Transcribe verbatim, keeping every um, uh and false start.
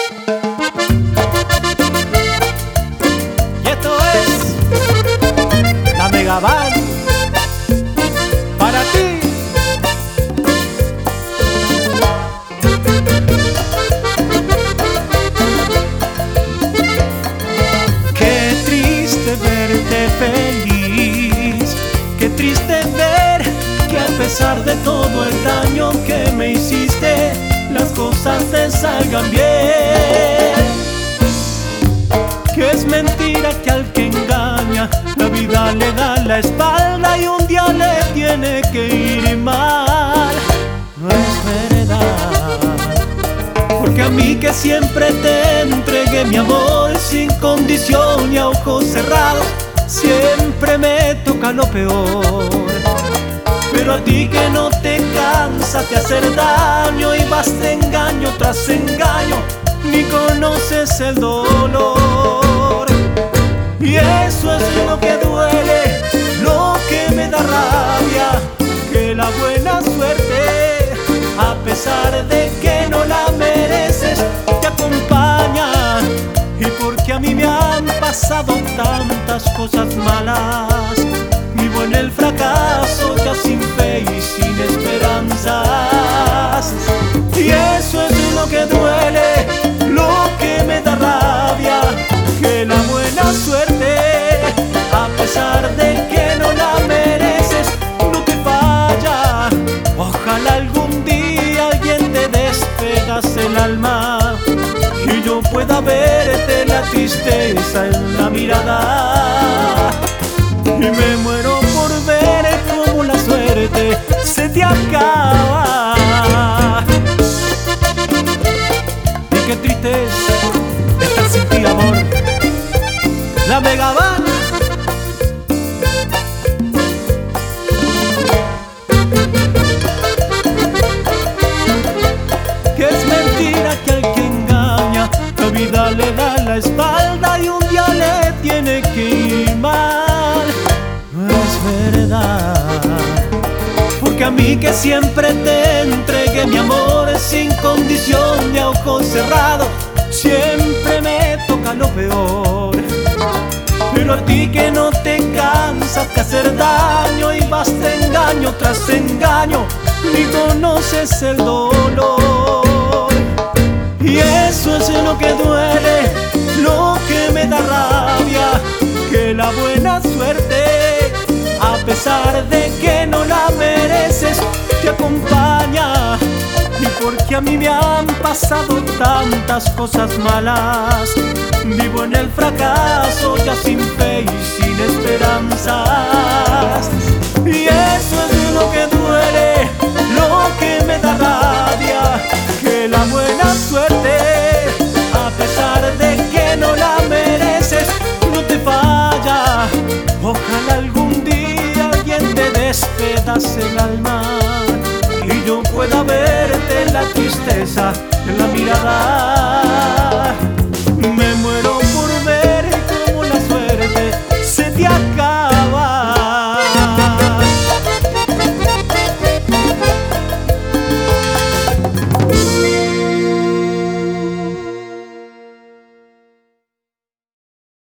Y esto es la Megaban para ti. Qué triste verte feliz, qué triste ver que a pesar de todo el daño que me hiciste, las cosas te salgan bien. Que es mentira que al que engaña la vida le da la espalda y un día le tiene que ir mal. No es verdad, porque a mí que siempre te entregué mi amor sin condición y a ojos cerrados, siempre me toca lo peor. Pero a ti que no te cansas de hacer daño y vas de engaño tras engaño, ni conoces el dolor. Y eso es lo que duele, lo que me da rabia, que la buena suerte, a pesar de que no la mereces, te acompaña. Y porque a mí me han pasado tantas cosas malas, vivo en el fracaso ya sin fe y sin esperanzas. Y eso es lo que duele, lo que me da rabia, que la buena suerte, a pesar de que no la mereces, no te falla. Ojalá algún día alguien te despegase el alma y yo pueda verte la tristeza en la mirada. Y me muero por ver cómo la suerte se te acaba. Y qué triste es estar sin ti, amor. La Megaban. Que es mentira que al que engaña la vida le da la espalda y un día le tiene que ir mal. No es verdad, porque a mí que siempre te entregué mi amor sin condición y a ojos cerrados, siempre me toca lo peor. Pero a ti que no te cansas de hacer daño y vas de engaño tras engaño, ni conoces el dolor. Y eso es lo que duele, lo que me da rabia, que la buena suerte, a pesar de que no la mereces, te acompaña. Y porque a mí me han pasado tantas cosas malas, vivo en el fracaso ya sin fe y sin esperanzas. Y eso es lo que duele, lo que me da rabia, que la buena suerte, a pesar de que no la mereces, no te falla. Ojalá algún día alguien te despedace el alma y yo pueda verte la tristeza en la mirada. Me muero